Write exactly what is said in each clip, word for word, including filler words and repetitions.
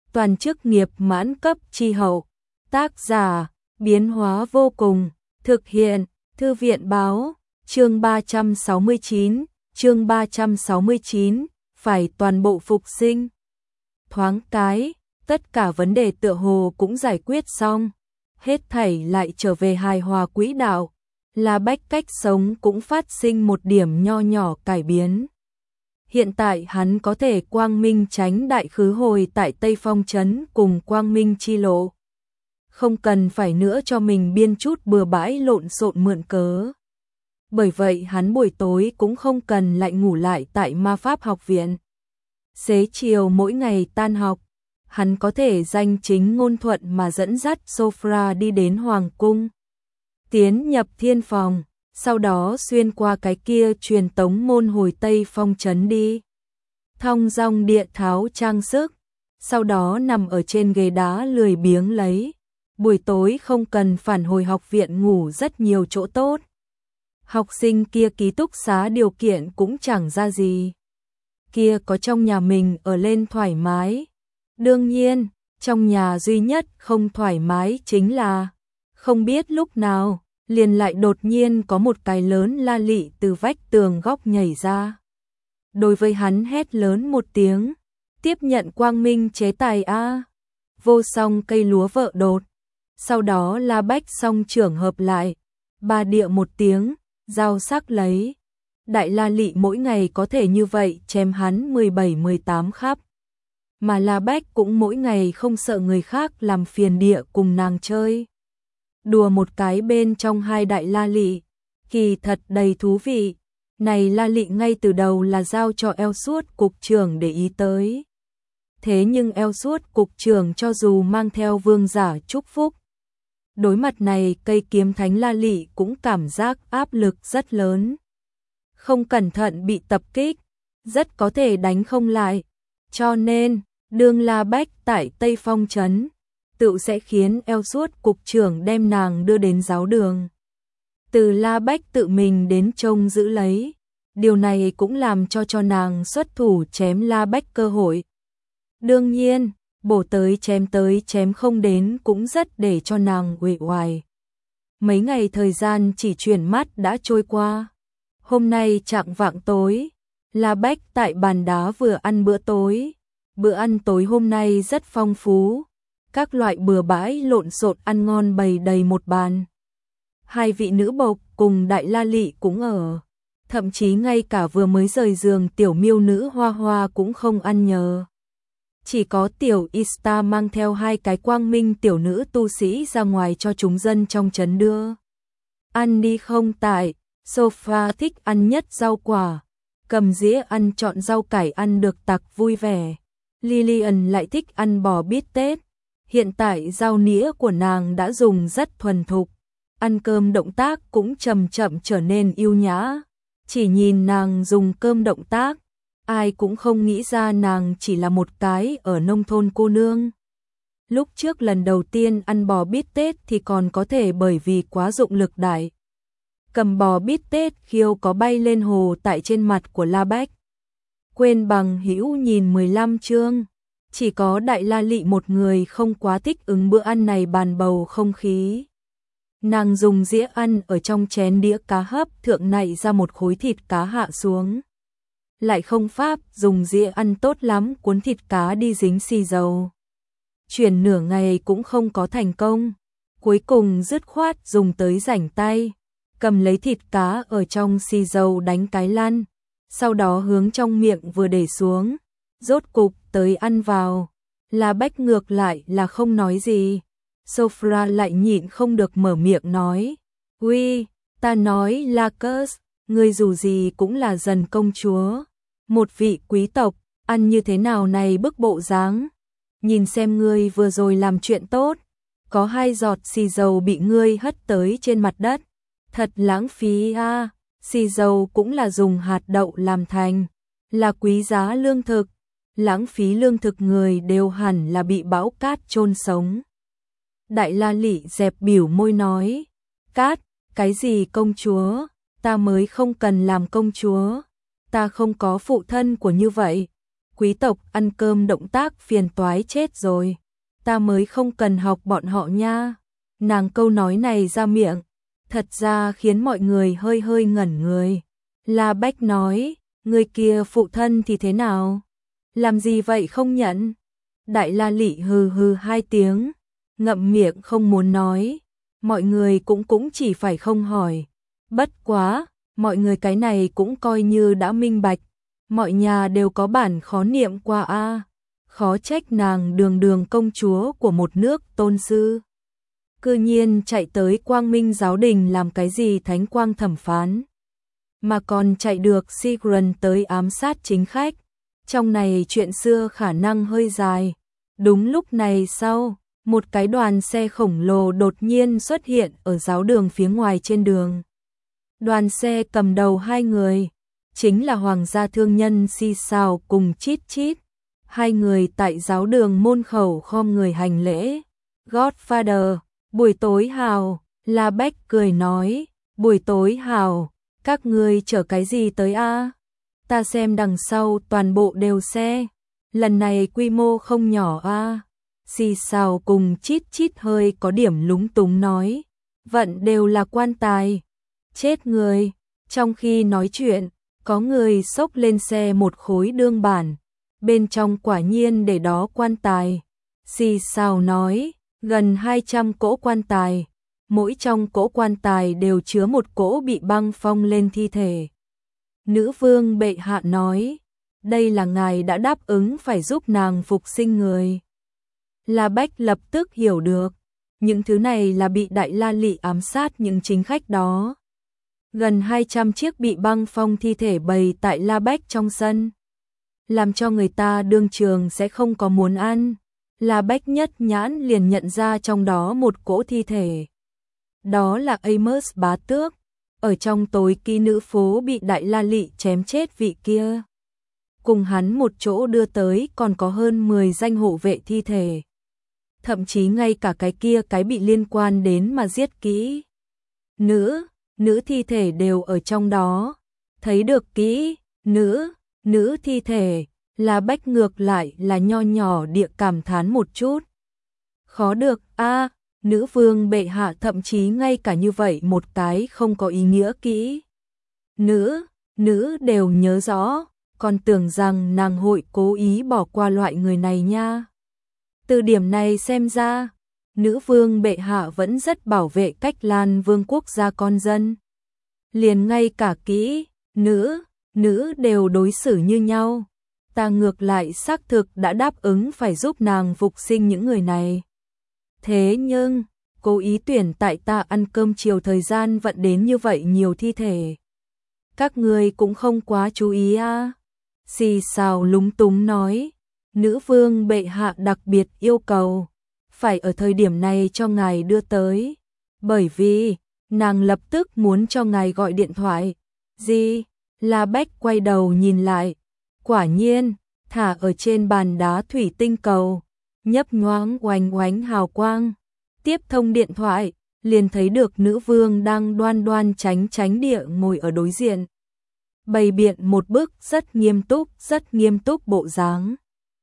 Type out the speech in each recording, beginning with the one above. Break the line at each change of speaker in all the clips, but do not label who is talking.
toàn chức nghiệp mãn cấp chi hậu. Tác giả, biến hóa vô cùng, thực hiện, Thư viện báo, chương ba trăm sáu mươi chín, chương ba trăm sáu mươi chín, phải toàn bộ phục sinh. Thoáng cái, tất cả vấn đề tựa hồ cũng giải quyết xong, hết thảy lại trở về hài hòa quỹ đạo, La Bách cách sống cũng phát sinh một điểm nho nhỏ cải biến. Hiện tại hắn có thể quang minh tránh đại khứ hồi tại Tây Phong Trấn cùng quang minh chi lộ. Không cần phải nữa cho mình biên chút bừa bãi lộn xộn mượn cớ. Bởi vậy hắn buổi tối cũng không cần lại ngủ lại tại ma pháp học viện. Xế chiều mỗi ngày tan học, hắn có thể danh chính ngôn thuận mà dẫn dắt Sophra đi đến Hoàng Cung. Tiến nhập thiên phòng, sau đó xuyên qua cái kia truyền tống môn hồi Tây Phong Trấn đi. Thong dong địa tháo trang sức, sau đó nằm ở trên ghế đá lười biếng lấy. Buổi tối không cần phản hồi học viện ngủ rất nhiều chỗ tốt. Học sinh kia ký túc xá điều kiện cũng chẳng ra gì. Kia có trong nhà mình ở lên thoải mái. Đương nhiên, trong nhà duy nhất không thoải mái chính là không biết lúc nào liền lại đột nhiên có một cái lớn la lị từ vách tường góc nhảy ra. Đối với hắn hét lớn một tiếng, tiếp nhận quang minh chế tài a. Vô song cây lúa vợ đột. Sau đó La Bách song trưởng hợp lại, ba địa một tiếng, dao sắc lấy. Đại la lị mỗi ngày có thể như vậy chém hắn mười bảy mười tám khắp. Mà La Bách cũng mỗi ngày không sợ người khác làm phiền địa cùng nàng chơi. Đùa một cái bên trong hai đại la lị, kỳ thật đầy thú vị. Này la lị ngay từ đầu là giao cho eo suốt cục trưởng để ý tới. Thế nhưng eo suốt cục trưởng cho dù mang theo vương giả chúc phúc, đối mặt này cây kiếm thánh la lị cũng cảm giác áp lực rất lớn. Không cẩn thận bị tập kích, rất có thể đánh không lại. Cho nên, đương La Bách tại Tây Phong Trấn, tự sẽ khiến eo suốt cục trưởng đem nàng đưa đến giáo đường. Từ La Bách tự mình đến trông giữ lấy, điều này cũng làm cho cho nàng xuất thủ chém La Bách cơ hội. Đương nhiên, bổ tới chém tới chém không đến cũng rất để cho nàng uể oải. Mấy ngày thời gian chỉ chuyển mắt đã trôi qua. Hôm nay chạng vạng tối, La Bách tại bàn đá vừa ăn bữa tối. Bữa ăn tối hôm nay rất phong phú, các loại bừa bãi lộn xộn ăn ngon bày đầy một bàn. Hai vị nữ bộc cùng đại la lị cũng ở, thậm chí ngay cả vừa mới rời giường tiểu miêu nữ Hoa Hoa cũng không ăn nhờ. Chỉ có tiểu Ista mang theo hai cái quang minh tiểu nữ tu sĩ ra ngoài cho chúng dân trong trấn đưa. Ăn đi không tại, Sophia thích ăn nhất rau quả, cầm dĩa ăn chọn rau cải ăn được tặc vui vẻ. Lillian lại thích ăn bò bít tết, hiện tại dao nĩa của nàng đã dùng rất thuần thục, ăn cơm động tác cũng chậm chậm trở nên yêu nhã. Chỉ nhìn nàng dùng cơm động tác, ai cũng không nghĩ ra nàng chỉ là một cái ở nông thôn cô nương. Lúc trước lần đầu tiên ăn bò bít tết thì còn có thể bởi vì quá dụng lực đại. Cầm bò bít tết khiêu có bay lên hồ tại trên mặt của La Bách. Quên bằng hữu nhìn mười lăm chương, chỉ có đại la lị một người không quá thích ứng bữa ăn này bàn bầu không khí. Nàng dùng dĩa ăn ở trong chén đĩa cá hấp thượng nạy ra một khối thịt cá hạ xuống. Lại không pháp dùng dĩa ăn tốt lắm cuốn thịt cá đi dính xì dầu. Chuyển nửa ngày cũng không có thành công. Cuối cùng dứt khoát dùng tới rảnh tay, cầm lấy thịt cá ở trong xì dầu đánh cái lăn. Sau đó hướng trong miệng vừa để xuống, rốt cục tới ăn vào. La Bách ngược lại là không nói gì. Sophia lại nhịn không được mở miệng nói, uy, ta nói Lacus, ngươi dù gì cũng là dần công chúa, một vị quý tộc, ăn như thế nào này bức bộ dáng. Nhìn xem ngươi vừa rồi làm chuyện tốt, có hai giọt xì dầu bị ngươi hất tới trên mặt đất, thật lãng phí a. À. Xì dầu cũng là dùng hạt đậu làm thành, là quý giá lương thực, lãng phí lương thực người đều hẳn là bị bão cát chôn sống. Đại la lị dẹp biểu môi nói, cát, cái gì công chúa, ta mới không cần làm công chúa, ta không có phụ thân của như vậy. quý tộc ăn cơm động tác phiền toái chết rồi. Ta mới không cần học bọn họ nha. Nàng câu nói này ra miệng, thật ra khiến mọi người hơi hơi ngẩn người. La Bách nói, người kia phụ thân thì thế nào? Làm gì vậy không nhận? Đại La Lị hừ hừ hai tiếng, ngậm miệng không muốn nói. Mọi người cũng cũng chỉ phải không hỏi. Bất quá, mọi người cái này cũng coi như đã minh bạch. Mọi nhà đều có bản khó niệm qua a. Khó trách nàng đường đường công chúa của một nước tôn sư. Cư nhiên chạy tới Quang Minh giáo đình làm cái gì thánh quang thẩm phán. Mà còn chạy được Sigrun tới ám sát chính khách. Trong này chuyện xưa khả năng hơi dài. Đúng lúc này sau, một cái đoàn xe khổng lồ đột nhiên xuất hiện ở giáo đường phía ngoài trên đường. Đoàn xe cầm đầu hai người, chính là hoàng gia thương nhân Si Sao cùng Chít Chít. Hai người tại giáo đường môn khẩu khom người hành lễ. Godfather, buổi tối hào, La Bách cười nói, buổi tối hào, các ngươi chở cái gì tới a? Ta xem đằng sau toàn bộ đều xe, lần này quy mô không nhỏ a. Si Sao cùng Chít Chít hơi có điểm lúng túng nói, vận đều là quan tài. Chết người, trong khi nói chuyện, có người xốc lên xe một khối đương bản, bên trong quả nhiên để đó quan tài. Si Sao nói, gần hai trăm cỗ quan tài, mỗi trong cỗ quan tài đều chứa một cỗ bị băng phong lên thi thể. Nữ vương bệ hạ nói, đây là ngài đã đáp ứng phải giúp nàng phục sinh người. La Bách lập tức hiểu được, những thứ này là bị Đại La Lị ám sát những chính khách đó. Gần hai trăm chiếc bị băng phong thi thể bày tại La Bách trong sân, làm cho người ta đương trường sẽ không có muốn ăn. La Bách nhất nhãn liền nhận ra trong đó một cỗ thi thể. Đó là Amos bá tước, ở trong tối ký nữ phố bị Đại La Lị chém chết vị kia. Cùng hắn một chỗ đưa tới còn có hơn mười danh hộ vệ thi thể. Thậm chí ngay cả cái kia cái bị liên quan đến mà giết kỹ. Nữ, nữ thi thể đều ở trong đó. Thấy được kỹ, nữ, nữ thi thể, La Bách ngược lại là nho nhỏ địa cảm thán một chút. Khó được, a, nữ vương bệ hạ thậm chí ngay cả như vậy một cái không có ý nghĩa kỹ. Nữ, nữ đều nhớ rõ, còn tưởng rằng nàng hội cố ý bỏ qua loại người này nha. Từ điểm này xem ra, nữ vương bệ hạ vẫn rất bảo vệ Cách Lan vương quốc gia con dân. Liền ngay cả kỹ, nữ, nữ đều đối xử như nhau. Ta ngược lại xác thực đã đáp ứng phải giúp nàng phục sinh những người này. Thế nhưng, cố ý tuyển tại ta ăn cơm chiều thời gian vận đến như vậy nhiều thi thể. Các ngươi cũng không quá chú ý à. Si Sao lúng túng nói, nữ vương bệ hạ đặc biệt yêu cầu, phải ở thời điểm này cho ngài đưa tới. Bởi vì, nàng lập tức muốn cho ngài gọi điện thoại. Gì? La Bách quay đầu nhìn lại. Quả nhiên, thả ở trên bàn đá thủy tinh cầu, nhấp nhoáng oánh oánh hào quang. Tiếp thông điện thoại, liền thấy được nữ vương đang đoan đoan tránh tránh địa ngồi ở đối diện. Bày biện một bức rất nghiêm túc, rất nghiêm túc bộ dáng.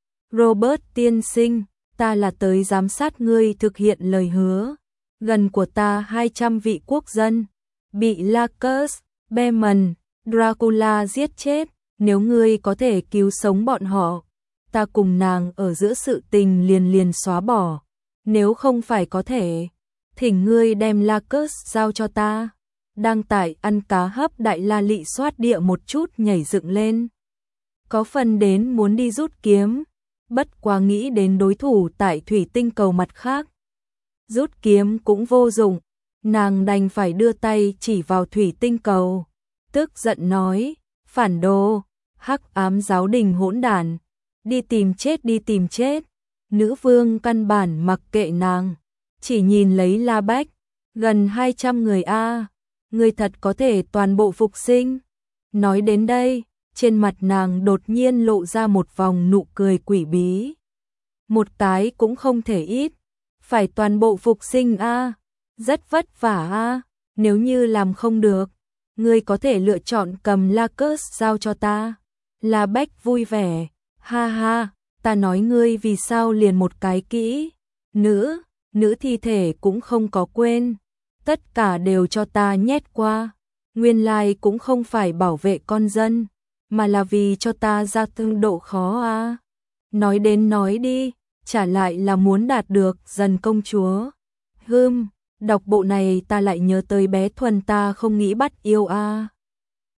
Robert tiên sinh, ta là tới giám sát ngươi thực hiện lời hứa. Gần của ta hai trăm vị quốc dân, bị Lacus, Beman, Dracula giết chết. Nếu ngươi có thể cứu sống bọn họ, ta cùng nàng ở giữa sự tình liền liền xóa bỏ. Nếu không phải có thể, thỉnh ngươi đem Lacus giao cho ta. Đang tại ăn cá hấp Đại La Lị xoát địa một chút nhảy dựng lên. Có phần đến muốn đi rút kiếm, bất quá nghĩ đến đối thủ tại thủy tinh cầu mặt khác. Rút kiếm cũng vô dụng, nàng đành phải đưa tay chỉ vào thủy tinh cầu. Tức giận nói, phản đồ, hắc ám giáo đình hỗn đản, đi tìm chết đi tìm chết. Nữ vương căn bản mặc kệ nàng, chỉ nhìn lấy La Bách, gần hai trăm người a, người thật có thể toàn bộ phục sinh. Nói đến đây, trên mặt nàng đột nhiên lộ ra một vòng nụ cười quỷ bí. Một cái cũng không thể ít, phải toàn bộ phục sinh a, rất vất vả a, nếu như làm không được, ngươi có thể lựa chọn cầm Lacus giao cho ta. La Bách vui vẻ, Ha ha, ta nói ngươi vì sao liền một cái kỹ, nữ, nữ thi thể cũng không có quên, tất cả đều cho ta nhét qua, nguyên lai cũng không phải bảo vệ con dân, mà là vì cho ta gia tăng độ khó à. Nói đến nói đi, trả lại là muốn đạt được dần công chúa. Hừm, đọc bộ này ta lại nhớ tới bé Thuần ta không nghĩ bắt yêu a. À.